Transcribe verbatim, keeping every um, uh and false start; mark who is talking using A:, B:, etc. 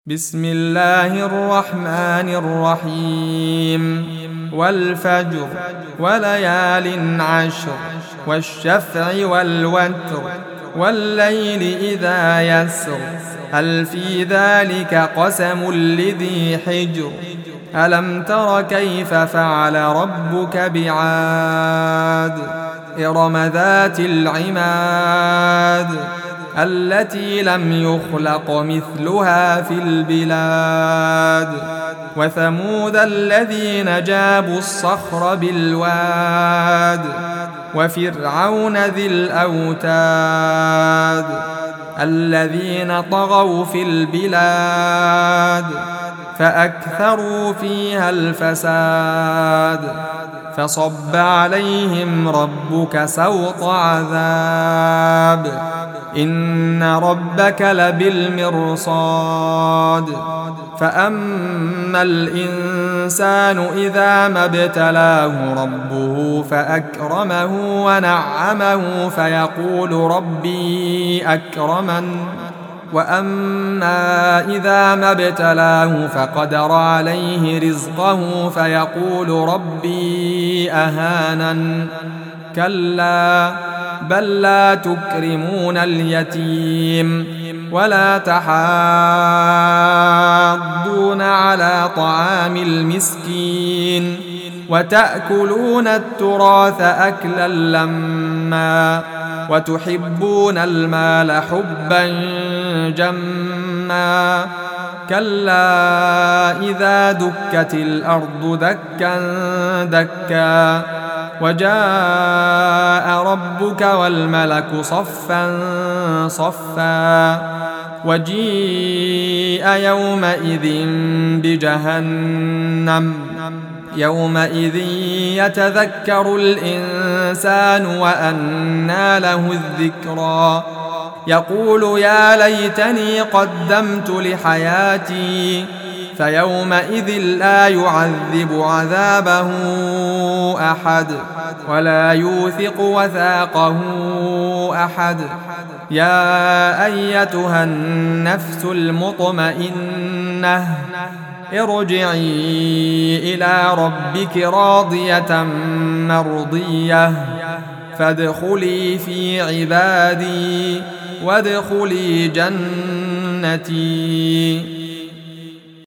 A: بسم الله الرحمن الرحيم والفجر وليال عشر والشفع والوتر والليل إذا يسر هل في ذلك قسم لذي حجر ألم تر كيف فعل ربك بعاد إرم ذات العماد التي لم يخلق مثلها في البلاد وثمود الذين جابوا الصخر بالواد وفرعون ذي الأوتاد الذين طغوا في البلاد فأكثروا فيها الفساد فصب عليهم ربك سوط عذاب إن ربك لبالمرصاد فأما الإنسان إذا ما ابتلاه ربه فأكرمه ونعمه فيقول ربي أكرمن وأما إذا ما ابتلاه فقدر عليه رزقه فيقول ربي أهانن كلا بل لا تكرمون اليتيم ولا تحاضون على طعام المسكين وتأكلون التراث أكلا لما وتحبون المال حبا جما كلا إذا دكت الأرض دكا دكا وجاء ربك والملك صفا صفا وجيء يومئذ بجهنم يومئذ يتذكر الإنسان وأنى له الذكرى يقول يا ليتني قدمت لحياتي فيومئذ لا يعذب عذابه أحد ولا يوثق وثاقه أحد يا أيتها النفس المطمئنة ارجعي إلى ربك راضية مرضية فادخلي في عبادي وادخلي جنتي.